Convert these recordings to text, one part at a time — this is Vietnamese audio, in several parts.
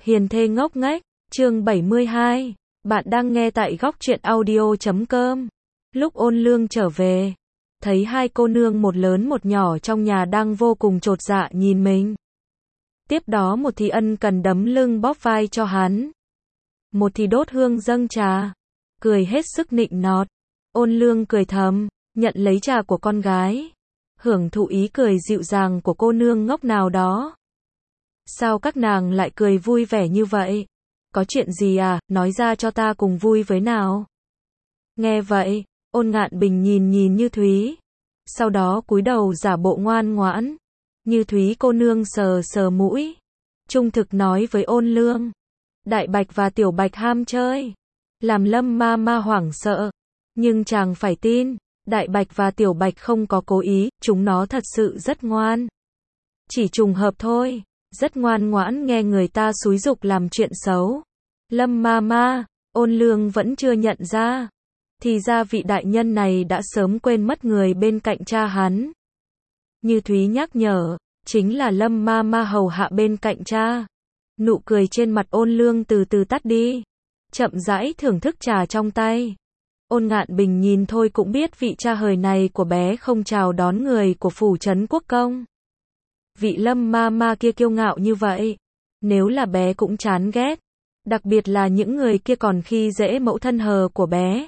Hiền thê ngốc nghếch, chương 72. Bạn đang nghe tại góc truyện audio.com. Lúc Ôn Lương trở về, thấy hai cô nương một lớn một nhỏ trong nhà đang vô cùng chột dạ nhìn mình. Tiếp đó một thì ân cần đấm lưng bóp vai cho hắn, một thì đốt hương dâng trà, cười hết sức nịnh nọt. Ôn Lương cười thầm, nhận lấy trà của con gái, hưởng thụ ý cười dịu dàng của cô nương ngốc nào đó. Sao các nàng lại cười vui vẻ như vậy? Có chuyện gì à, nói ra cho ta cùng vui với nào. Nghe vậy, Ôn Ngạn Bình nhìn Như Thúy, sau đó cúi đầu giả bộ ngoan ngoãn. Như Thúy cô nương sờ sờ mũi, trung thực nói với Ôn Lương, Đại Bạch và Tiểu Bạch ham chơi, làm Lâm ma ma hoảng sợ, nhưng chàng phải tin, Đại Bạch và Tiểu Bạch không có cố ý, chúng nó thật sự rất ngoan. Chỉ trùng hợp thôi, rất ngoan ngoãn nghe người ta xúi giục làm chuyện xấu. Lâm ma ma, Ôn Lương vẫn chưa nhận ra, thì ra vị đại nhân này đã sớm quên mất người bên cạnh cha hắn. Như Thúy nhắc nhở, chính là Lâm ma ma hầu hạ bên cạnh cha. Nụ cười trên mặt Ôn Lương từ từ tắt đi, chậm rãi thưởng thức trà trong tay. Ôn Ngạn Bình nhìn thôi cũng biết vị cha hời này của bé không chào đón người của phủ trấn quốc công. Vị Lâm ma ma kia kiêu ngạo như vậy, nếu là bé cũng chán ghét, đặc biệt là những người kia còn khi dễ mẫu thân hờ của bé.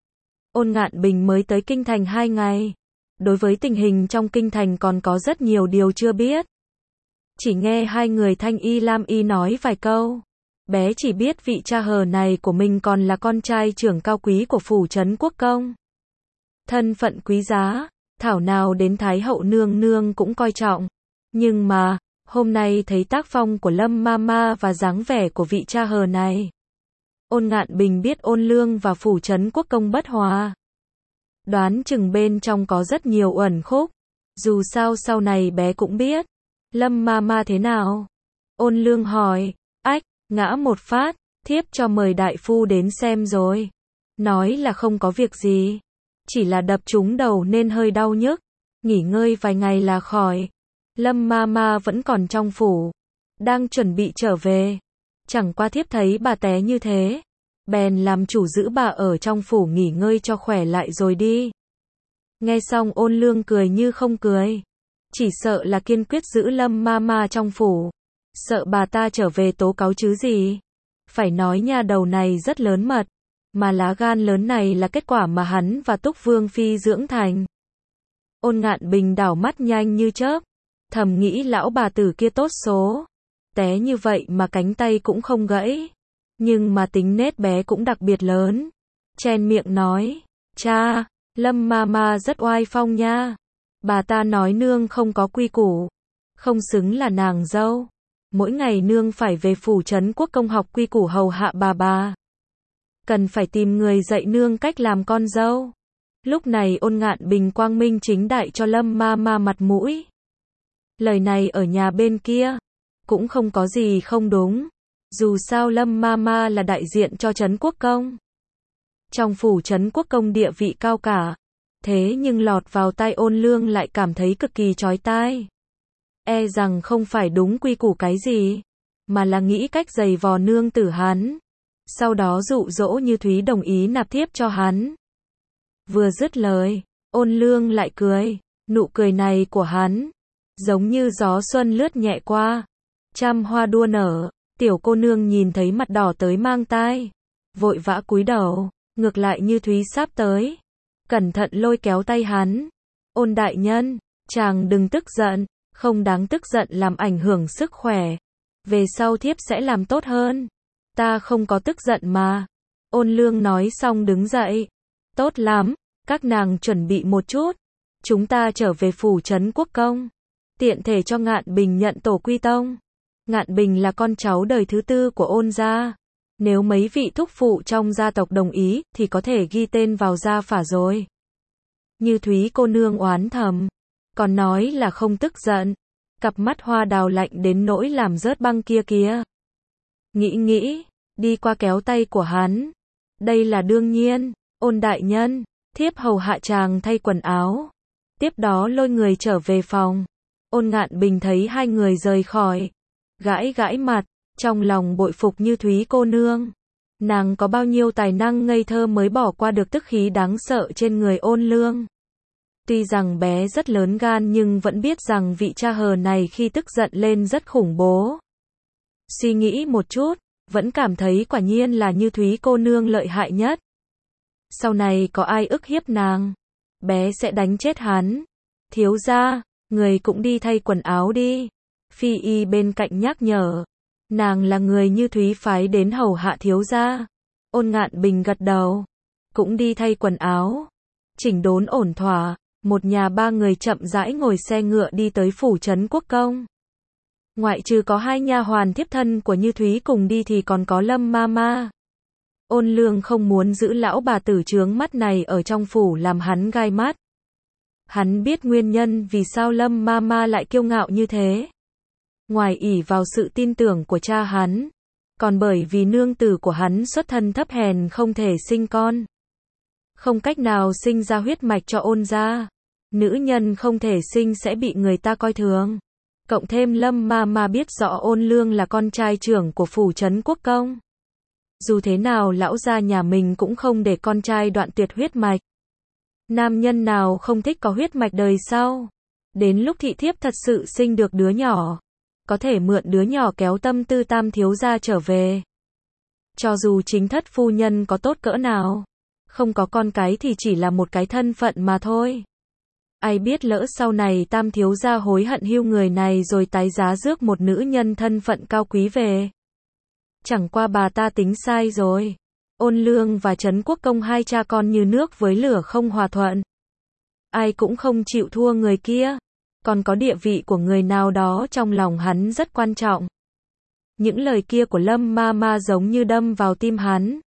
Ôn Ngạn Bình mới tới kinh thành 2 ngày, đối với tình hình trong kinh thành còn có rất nhiều điều chưa biết. Chỉ nghe hai người Thanh Y Lam Y nói vài câu, bé chỉ biết vị cha hờ này của mình còn là con trai trưởng cao quý của phủ trấn quốc công. Thân phận quý giá, thảo nào đến Thái hậu nương nương cũng coi trọng. Nhưng mà, hôm nay thấy tác phong của Lâm ma ma và dáng vẻ của vị cha hờ này, Ôn Ngạn Bình biết Ôn Lương và phủ trấn quốc công bất hòa. Đoán chừng bên trong có rất nhiều uẩn khúc, dù sao sau này bé cũng biết. Lâm ma ma thế nào? Ôn Lương hỏi, ách, ngã một phát, thiếp cho mời đại phu đến xem rồi. Nói là không có việc gì, chỉ là đập trúng đầu nên hơi đau nhức, nghỉ ngơi vài ngày là khỏi. Lâm ma ma vẫn còn trong phủ, đang chuẩn bị trở về. Chẳng qua thiếp thấy bà té như thế, bèn làm chủ giữ bà ở trong phủ nghỉ ngơi cho khỏe lại rồi đi. Nghe xong Ôn Lương cười như không cười, chỉ sợ là kiên quyết giữ Lâm ma ma trong phủ, sợ bà ta trở về tố cáo chứ gì. Phải nói nhà đầu này rất lớn mật, mà lá gan lớn này là kết quả mà hắn và Túc Vương Phi dưỡng thành. Ôn Ngạn Bình đảo mắt nhanh như chớp, thầm nghĩ lão bà tử kia tốt số, té như vậy mà cánh tay cũng không gãy, nhưng mà tính nết bé cũng đặc biệt lớn. Chen miệng nói, cha, Lâm ma ma rất oai phong nha, bà ta nói nương không có quy củ, không xứng là nàng dâu, mỗi ngày nương phải về phủ trấn quốc công học quy củ hầu hạ bà. Cần phải tìm người dạy nương cách làm con dâu. Lúc này Ôn Ngạn Bình quang minh chính đại cho Lâm ma ma mặt mũi. Lời này ở nhà bên kia cũng không có gì không đúng, dù sao Lâm ma ma là đại diện cho trấn quốc công, trong phủ trấn quốc công địa vị cao cả, thế nhưng lọt vào tai Ôn Lương lại cảm thấy cực kỳ chói tai. E rằng không phải đúng quy củ cái gì, mà là nghĩ cách giày vò nương tử hắn, sau đó dụ dỗ Như Thúy đồng ý nạp thiếp cho hắn. Vừa dứt lời, Ôn Lương lại cười, nụ cười này của hắn giống như gió xuân lướt nhẹ qua, trăm hoa đua nở. Tiểu cô nương nhìn thấy mặt đỏ tới mang tai, vội vã cúi đầu, ngược lại Như Thúy sắp tới, cẩn thận lôi kéo tay hắn. Ôn đại nhân, chàng đừng tức giận, không đáng tức giận làm ảnh hưởng sức khỏe. Về sau thiếp sẽ làm tốt hơn. Ta không có tức giận mà. Ôn Lương nói xong đứng dậy. Tốt lắm, các nàng chuẩn bị một chút. Chúng ta trở về phủ trấn quốc công. Tiện thể cho Ngạn Bình nhận tổ quy tông. Ngạn Bình là con cháu đời thứ 4 của Ôn gia. Nếu mấy vị thúc phụ trong gia tộc đồng ý, thì có thể ghi tên vào gia phả rồi. Như Thúy cô nương oán thầm, còn nói là không tức giận. Cặp mắt hoa đào lạnh đến nỗi làm rớt băng kia kìa. Nghĩ, đi qua kéo tay của hắn. Đây là đương nhiên, Ôn đại nhân, thiếp hầu hạ chàng thay quần áo. Tiếp đó lôi người trở về phòng. Ôn Ngạn Bình thấy hai người rời khỏi, gãi gãi mặt, trong lòng bội phục Như Thúy cô nương. Nàng có bao nhiêu tài năng ngây thơ mới bỏ qua được tức khí đáng sợ trên người Ôn Lương. Tuy rằng bé rất lớn gan nhưng vẫn biết rằng vị cha hờ này khi tức giận lên rất khủng bố. Suy nghĩ một chút, vẫn cảm thấy quả nhiên là Như Thúy cô nương lợi hại nhất. Sau này có ai ức hiếp nàng, bé sẽ đánh chết hắn. Thiếu gia, người cũng đi thay quần áo đi. Phi y bên cạnh nhắc nhở. Nàng là người Như Thúy phái đến hầu hạ thiếu gia. Ôn Ngạn Bình gật đầu. Cũng đi thay quần áo. Chỉnh đốn ổn thỏa, một nhà ba người chậm rãi ngồi xe ngựa đi tới phủ trấn Quốc Công. Ngoại trừ có hai nha hoàn thiếp thân của Như Thúy cùng đi thì còn có Lâm Mama. Ôn Lương không muốn giữ lão bà tử chướng mắt này ở trong phủ làm hắn gai mắt. Hắn biết nguyên nhân vì sao Lâm Mama lại kiêu ngạo như thế. Ngoài ỷ vào sự tin tưởng của cha hắn, còn bởi vì nương tử của hắn xuất thân thấp hèn không thể sinh con. Không cách nào sinh ra huyết mạch cho Ôn gia. Nữ nhân không thể sinh sẽ bị người ta coi thường. Cộng thêm Lâm Mama biết rõ Ôn Lương là con trai trưởng của phủ trấn Quốc Công. Dù thế nào lão gia nhà mình cũng không để con trai đoạn tuyệt huyết mạch. Nam nhân nào không thích có huyết mạch đời sau. Đến lúc thị thiếp thật sự sinh được đứa nhỏ, có thể mượn đứa nhỏ kéo tâm tư tam thiếu gia trở về. Cho dù chính thất phu nhân có tốt cỡ nào, không có con cái thì chỉ là một cái thân phận mà thôi. Ai biết lỡ sau này tam thiếu gia hối hận hưu người này rồi tái giá rước một nữ nhân thân phận cao quý về. Chẳng qua bà ta tính sai rồi. Ôn Lương và Trấn Quốc Công hai cha con như nước với lửa không hòa thuận. Ai cũng không chịu thua người kia. Còn có địa vị của người nào đó trong lòng hắn rất quan trọng. Những lời kia của Lâm Mama giống như đâm vào tim hắn.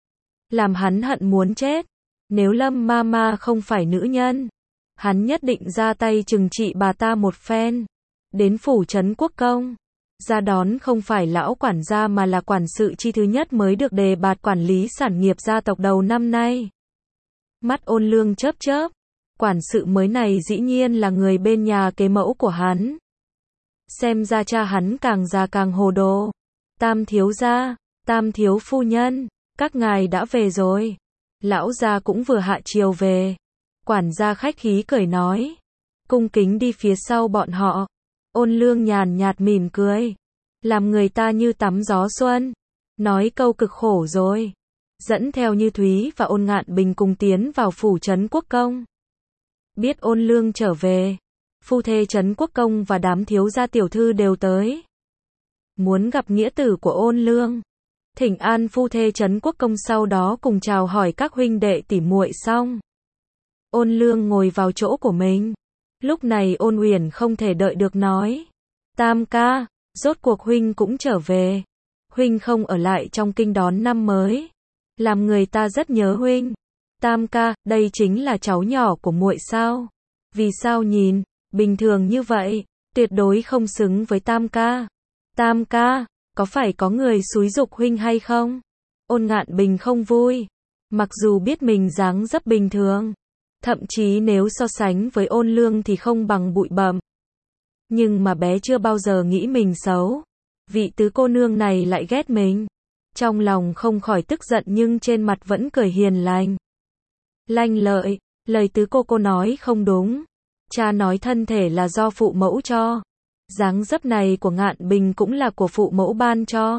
Làm hắn hận muốn chết. Nếu Lâm Mama không phải nữ nhân, hắn nhất định ra tay trừng trị bà ta một phen. Đến phủ Trấn Quốc Công, ra đón không phải lão quản gia mà là quản sự chi thứ nhất mới được đề bạt quản lý sản nghiệp gia tộc đầu năm nay. Mắt Ôn Lương chớp chớp. Quản sự mới này dĩ nhiên là người bên nhà kế mẫu của hắn. Xem ra cha hắn càng già càng hồ đồ. Tam thiếu gia, tam thiếu phu nhân, các ngài đã về rồi. Lão gia cũng vừa hạ chiều về. Quản gia khách khí cười nói. Cung kính đi phía sau bọn họ. Ôn Lương nhàn nhạt mỉm cười. Làm người ta như tắm gió xuân. Nói câu cực khổ rồi. Dẫn theo Như Thúy và Ôn Ngạn Bình cùng tiến vào phủ Trấn Quốc Công. Biết Ôn Lương trở về, phu thê Trấn Quốc Công và đám thiếu gia tiểu thư đều tới. Muốn gặp nghĩa tử của Ôn Lương. Thỉnh an phu thê Trấn Quốc Công sau đó cùng chào hỏi các huynh đệ tỉ muội xong. Ôn Lương ngồi vào chỗ của mình. Lúc này Ôn Uyển không thể đợi được nói. Tam ca, rốt cuộc huynh cũng trở về. Huynh không ở lại trong kinh đón năm mới. Làm người ta rất nhớ huynh. Tam ca, đây chính là cháu nhỏ của muội sao? Vì sao nhìn bình thường như vậy, tuyệt đối không xứng với Tam ca. Tam ca, có phải có người xúi giục huynh hay không? Ôn Ngạn Bình không vui. Mặc dù biết mình dáng dấp bình thường, thậm chí nếu so sánh với Ôn Lương thì không bằng bụi bặm. Nhưng mà bé chưa bao giờ nghĩ mình xấu. Vị tứ cô nương này lại ghét mình. Trong lòng không khỏi tức giận nhưng trên mặt vẫn cười hiền lành. Lanh lợi, lời tứ cô nói không đúng. Cha nói thân thể là do phụ mẫu cho. Dáng dấp này của Ngạn Bình cũng là của phụ mẫu ban cho.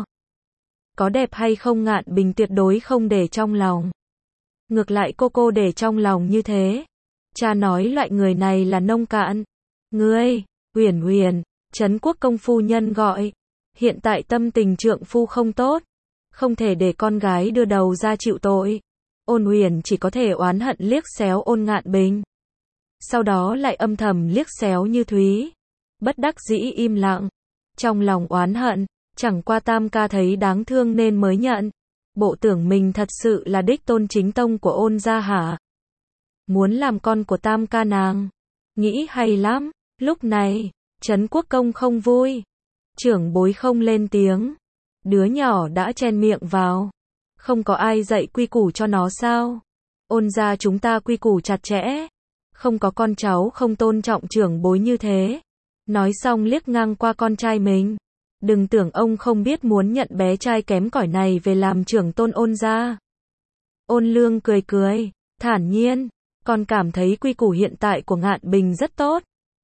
Có đẹp hay không Ngạn Bình tuyệt đối không để trong lòng. Ngược lại cô để trong lòng như thế. Cha nói loại người này là nông cạn. Ngươi, Uyển Uyển, Trấn Quốc Công phu nhân gọi. Hiện tại tâm tình trượng phu không tốt. Không thể để con gái đưa đầu ra chịu tội. Ôn Uyển chỉ có thể oán hận liếc xéo Ôn Ngạn Bình. Sau đó lại âm thầm liếc xéo Như Thúy. Bất đắc dĩ im lặng. Trong lòng oán hận, chẳng qua Tam ca thấy đáng thương nên mới nhận. Bộ tưởng mình thật sự là đích tôn chính tông của Ôn gia hả? Muốn làm con của Tam ca nàng. Nghĩ hay lắm. Lúc này, Trấn Quốc Công không vui. Trưởng bối không lên tiếng. Đứa nhỏ đã chen miệng vào. Không có ai dạy quy củ cho nó sao? Ôn gia chúng ta quy củ chặt chẽ. Không có con cháu không tôn trọng trưởng bối như thế. Nói xong liếc ngang qua con trai mình. Đừng tưởng ông không biết muốn nhận bé trai kém cỏi này về làm trưởng tôn Ôn gia. Ôn Lương cười cười, thản nhiên, con cảm thấy quy củ hiện tại của Ngạn Bình rất tốt.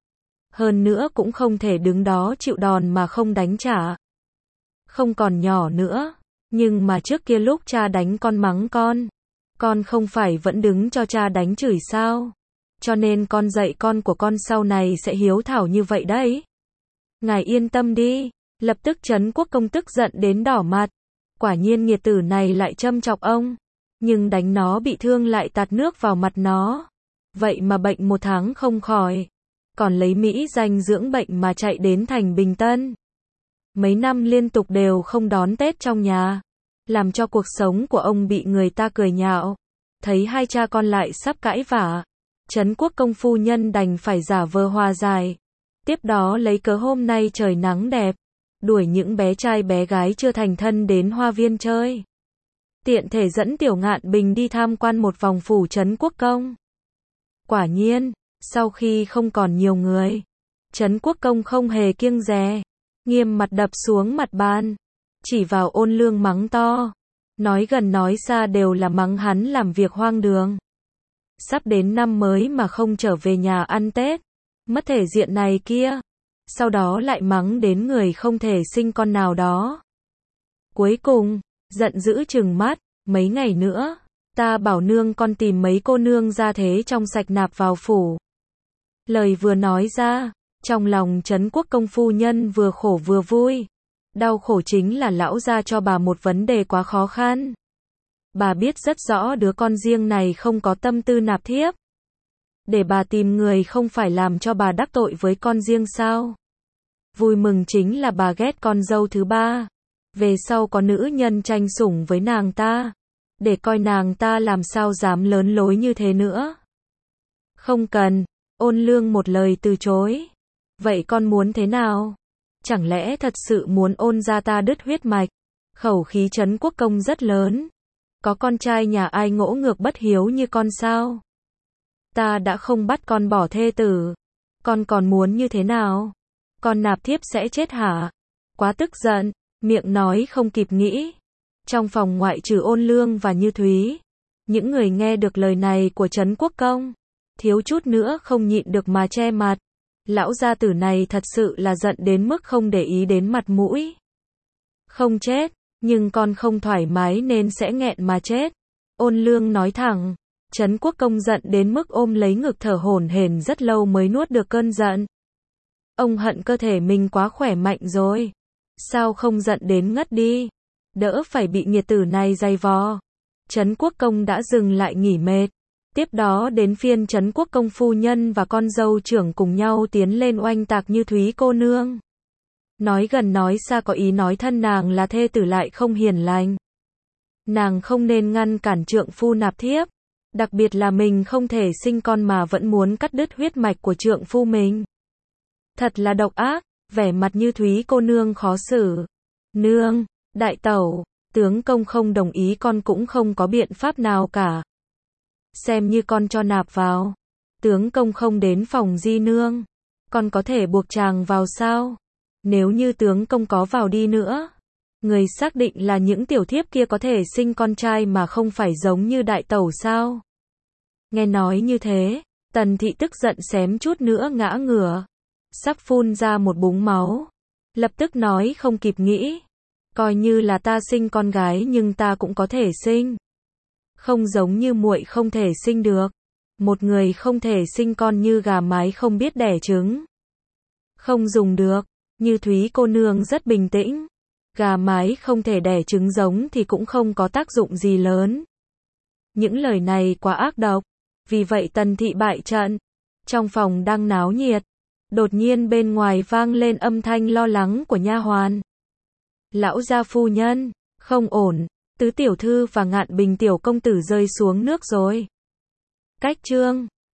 Hơn nữa cũng không thể đứng đó chịu đòn mà không đánh trả. Không còn nhỏ nữa, nhưng mà trước kia lúc cha đánh con mắng con không phải vẫn đứng cho cha đánh chửi sao? Cho nên con dạy con của con sau này sẽ hiếu thảo như vậy đấy. Ngài yên tâm đi, lập tức Trấn Quốc Công tức giận đến đỏ mặt. Quả nhiên nghiệt tử này lại châm chọc ông, nhưng đánh nó bị thương lại tạt nước vào mặt nó. Vậy mà bệnh 1 tháng không khỏi, còn lấy mỹ danh dưỡng bệnh mà chạy đến thành Bình Tân. Mấy năm liên tục đều không đón Tết trong nhà, làm cho cuộc sống của ông bị người ta cười nhạo. Thấy hai cha con lại sắp cãi vã, Trấn Quốc Công phu nhân đành phải giả vờ hòa giải. Tiếp đó lấy cớ hôm nay trời nắng đẹp, đuổi những bé trai bé gái chưa thành thân đến hoa viên chơi. Tiện thể dẫn Tiểu Ngạn Bình đi tham quan một vòng phủ Trấn Quốc Công. Quả nhiên, sau khi không còn nhiều người, Trấn Quốc Công không hề kiêng dè, nghiêm mặt đập xuống mặt bàn, chỉ vào Ôn Lương mắng to, nói gần nói xa đều là mắng hắn làm việc hoang đường. Sắp đến năm mới mà không trở về nhà ăn Tết, mất thể diện này kia, sau đó lại mắng đến người không thể sinh con nào đó. Cuối cùng, giận dữ trừng mắt, mấy ngày nữa, ta bảo nương con tìm mấy cô nương ra thế trong sạch nạp vào phủ. Lời vừa nói ra, trong lòng Trấn Quốc Công phu nhân vừa khổ vừa vui. Đau khổ chính là lão gia cho bà một vấn đề quá khó khăn. Bà biết rất rõ đứa con riêng này không có tâm tư nạp thiếp. Để bà tìm người không phải làm cho bà đắc tội với con riêng sao? Vui mừng chính là bà ghét con dâu thứ ba. Về sau có nữ nhân tranh sủng với nàng ta, để coi nàng ta làm sao dám lớn lối như thế nữa. Không cần, Ôn Lương một lời từ chối. Vậy con muốn thế nào? Chẳng lẽ thật sự muốn Ôn gia ta đứt huyết mạch? Khẩu khí Trấn Quốc Công rất lớn. Có con trai nhà ai ngỗ ngược bất hiếu như con sao? Ta đã không bắt con bỏ thê tử. Con còn muốn như thế nào? Con nạp thiếp sẽ chết hả? Quá tức giận, miệng nói không kịp nghĩ. Trong phòng ngoại trừ Ôn Lương và Như Thúy, những người nghe được lời này của Trấn Quốc Công, thiếu chút nữa không nhịn được mà che mặt. Lão gia tử này thật sự là giận đến mức không để ý đến mặt mũi. Không chết, nhưng con không thoải mái nên sẽ nghẹn mà chết. Ôn Lương nói thẳng. Trấn Quốc Công giận đến mức ôm lấy ngực thở hổn hển rất lâu mới nuốt được cơn giận. Ông hận cơ thể mình quá khỏe mạnh rồi. Sao không giận đến ngất đi? Đỡ phải bị nghiệt tử này giày vò. Trấn Quốc Công đã dừng lại nghỉ mệt. Tiếp đó đến phiên Trấn Quốc Công phu nhân và con dâu trưởng cùng nhau tiến lên oanh tạc Như Thúy cô nương. Nói gần nói xa có ý nói thân nàng là thê tử lại không hiền lành. Nàng không nên ngăn cản trượng phu nạp thiếp. Đặc biệt là mình không thể sinh con mà vẫn muốn cắt đứt huyết mạch của trượng phu mình. Thật là độc ác, vẻ mặt Như Thúy cô nương khó xử. Nương, đại tẩu, tướng công không đồng ý con cũng không có biện pháp nào cả. Xem như con cho nạp vào. Tướng công không đến phòng di nương. Con có thể buộc chàng vào sao? Nếu như tướng công có vào đi nữa, người xác định là những tiểu thiếp kia có thể sinh con trai mà không phải giống như đại tẩu sao? Nghe nói như thế, Tần thị tức giận xém chút nữa ngã ngửa, sắp phun ra một búng máu. Lập tức nói không kịp nghĩ, coi như là ta sinh con gái nhưng ta cũng có thể sinh. Không giống như muội không thể sinh được. Một người không thể sinh con như gà mái không biết đẻ trứng. Không dùng được. Như Thúy cô nương rất bình tĩnh. Gà mái không thể đẻ trứng giống thì cũng không có tác dụng gì lớn. Những lời này quá ác độc. Vì vậy Tần thị bại trận. Trong phòng đang náo nhiệt, đột nhiên bên ngoài vang lên âm thanh lo lắng của nha hoàn. Lão gia phu nhân, không ổn, Tứ tiểu thư và Ngạn Bình tiểu công tử rơi xuống nước rồi. Cách chương